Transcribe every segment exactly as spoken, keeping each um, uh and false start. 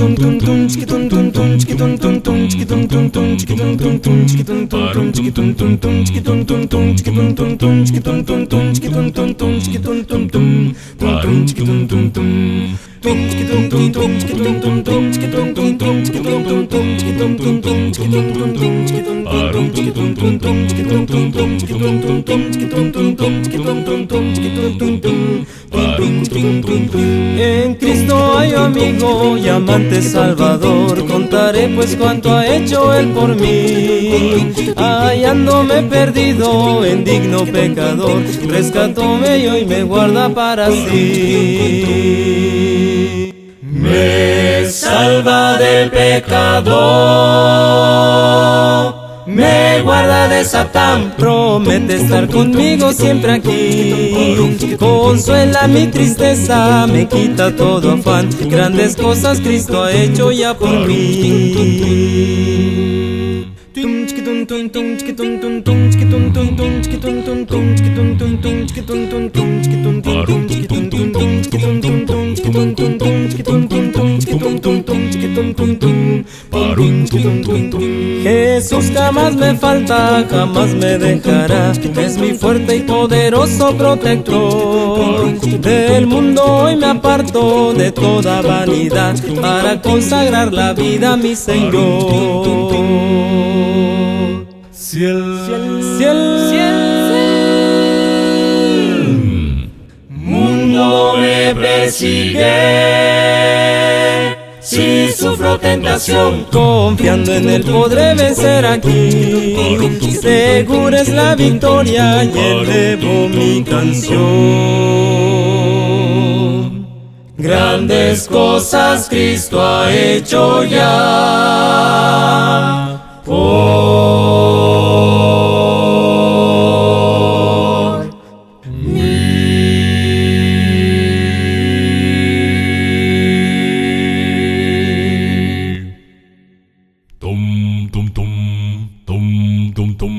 En Cristo hay amigo y amante Salvador, contaré pues cuánto ha hecho Él por mí. Hallándome perdido en digno pecador, rescatóme y hoy me guarda para sí. Me salva del pecador, me guarda de Satán, promete estar conmigo siempre aquí. Consuela mi tristeza, me quita todo afán, grandes cosas Cristo ha hecho ya por mí. Jesús jamás me falta, jamás me dejará, es mi fuerte y poderoso protector. Del mundo hoy me aparto de toda vanidad, para consagrar la vida a mi Señor. Ciel, ciel, ciel, ciel. Mundo me persigue, si sufro tentación, confiando en Él podré vencer aquí. Segura es la victoria y elevo mi canción. Grandes cosas Cristo ha hecho ya por mí. Tum tum tum tum tum tum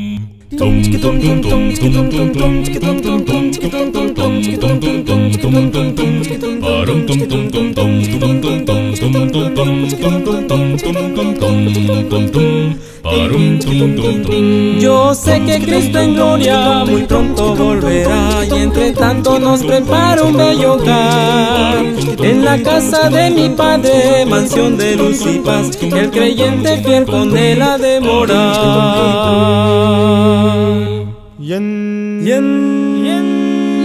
Yo sé que Cristo en gloria muy pronto volverá, y entre tanto nos prepara un bello hogar. En la casa de mi Padre, mansión de luz y paz, el creyente fiel con Él ha de morar. Yen, yen, yen,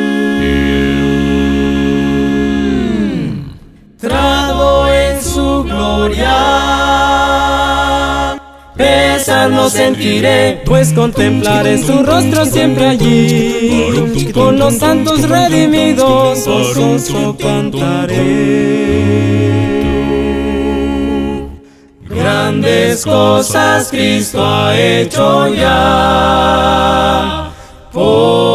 yen. Entrado en su gloria, pesar no sentiré, pues contemplaré su rostro siempre allí. Con los santos redimidos gozoso cantaré. Grandes cosas Cristo ha hecho ya por